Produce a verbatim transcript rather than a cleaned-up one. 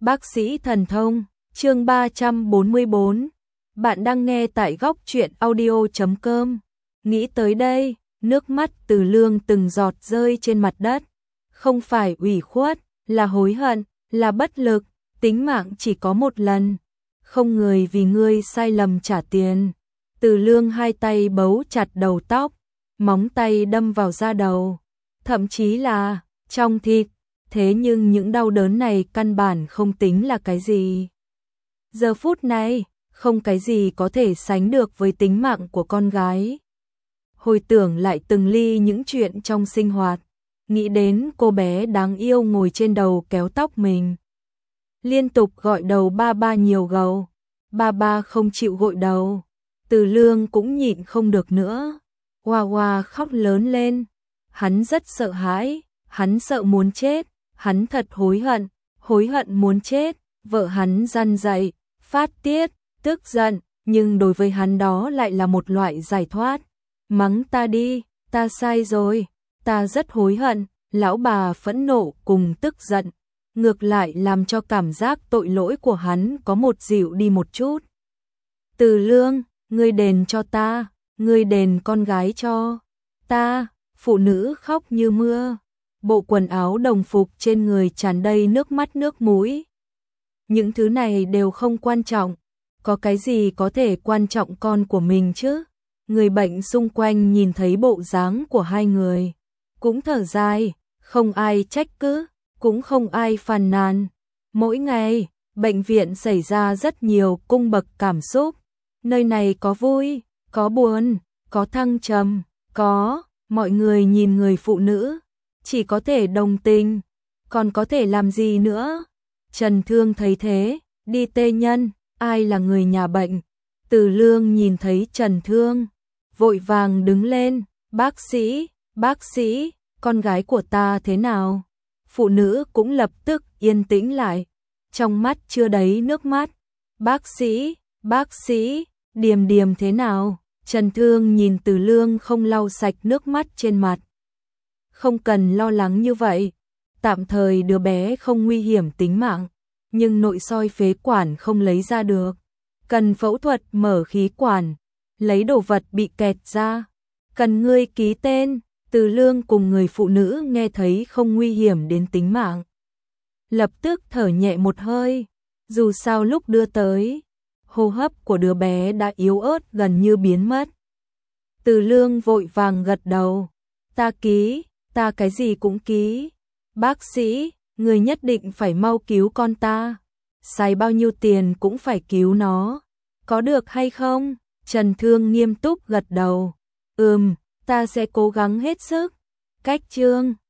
Bác sĩ thần thông, chương ba trăm bốn mươi bốn. Bạn đang nghe tại góc truyện audio chấm com. Nghĩ tới đây, nước mắt Từ Lương từng giọt rơi trên mặt đất. Không phải ủy khuất, là hối hận, là bất lực, tính mạng chỉ có một lần. Không người vì ngươi sai lầm trả tiền. Từ Lương hai tay bấu chặt đầu tóc, móng tay đâm vào da đầu, thậm chí là trong thịt. Thế nhưng những đau đớn này căn bản không tính là cái gì. Giờ phút này, không cái gì có thể sánh được với tính mạng của con gái. Hồi tưởng lại từng ly những chuyện trong sinh hoạt, nghĩ đến cô bé đáng yêu ngồi trên đầu kéo tóc mình. Liên tục gọi đầu ba ba nhiều gầu, ba ba không chịu gội đầu. Từ Lương cũng nhịn không được nữa, hoa hoa khóc lớn lên. Hắn rất sợ hãi, hắn sợ muốn chết. Hắn thật hối hận, hối hận muốn chết. Vợ hắn răn dạy, phát tiết, tức giận, nhưng đối với hắn đó lại là một loại giải thoát. Mắng ta đi, ta sai rồi, ta rất hối hận. Lão bà phẫn nộ cùng tức giận, ngược lại làm cho cảm giác tội lỗi của hắn có một dịu đi một chút. Từ Lương, ngươi đền cho ta, ngươi đền con gái cho ta. Phụ nữ khóc như mưa, bộ quần áo đồng phục trên người tràn đầy nước mắt nước mũi. Những thứ này đều không quan trọng, có cái gì có thể quan trọng con của mình chứ? Người bệnh xung quanh nhìn thấy bộ dáng của hai người, cũng thở dài, không ai trách cứ, cũng không ai phàn nàn. Mỗi ngày, bệnh viện xảy ra rất nhiều cung bậc cảm xúc, nơi này có vui, có buồn, có thăng trầm, có, mọi người nhìn người phụ nữ chỉ có thể đồng tình, còn có thể làm gì nữa? Trần Thương thấy thế, đi tê nhân, ai là người nhà bệnh? Từ Lương nhìn thấy Trần Thương, vội vàng đứng lên, bác sĩ, bác sĩ, con gái của ta thế nào? Phụ nữ cũng lập tức yên tĩnh lại, trong mắt chưa đầy nước mắt. Bác sĩ, bác sĩ, Điềm Điềm thế nào? Trần Thương nhìn Từ Lương không lau sạch nước mắt trên mặt. Không cần lo lắng như vậy, tạm thời đứa bé không nguy hiểm tính mạng, nhưng nội soi phế quản không lấy ra được. Cần phẫu thuật mở khí quản, lấy đồ vật bị kẹt ra. Cần ngươi ký tên. Từ Lương cùng người phụ nữ nghe thấy không nguy hiểm đến tính mạng, lập tức thở nhẹ một hơi. Dù sao lúc đưa tới, hô hấp của đứa bé đã yếu ớt gần như biến mất. Từ Lương vội vàng gật đầu. Ta ký, ta cái gì cũng ký. Bác sĩ, người nhất định phải mau cứu con ta. Xài bao nhiêu tiền cũng phải cứu nó. Có được hay không? Trần Thương nghiêm túc gật đầu. Ừm, ta sẽ cố gắng hết sức. Cách chương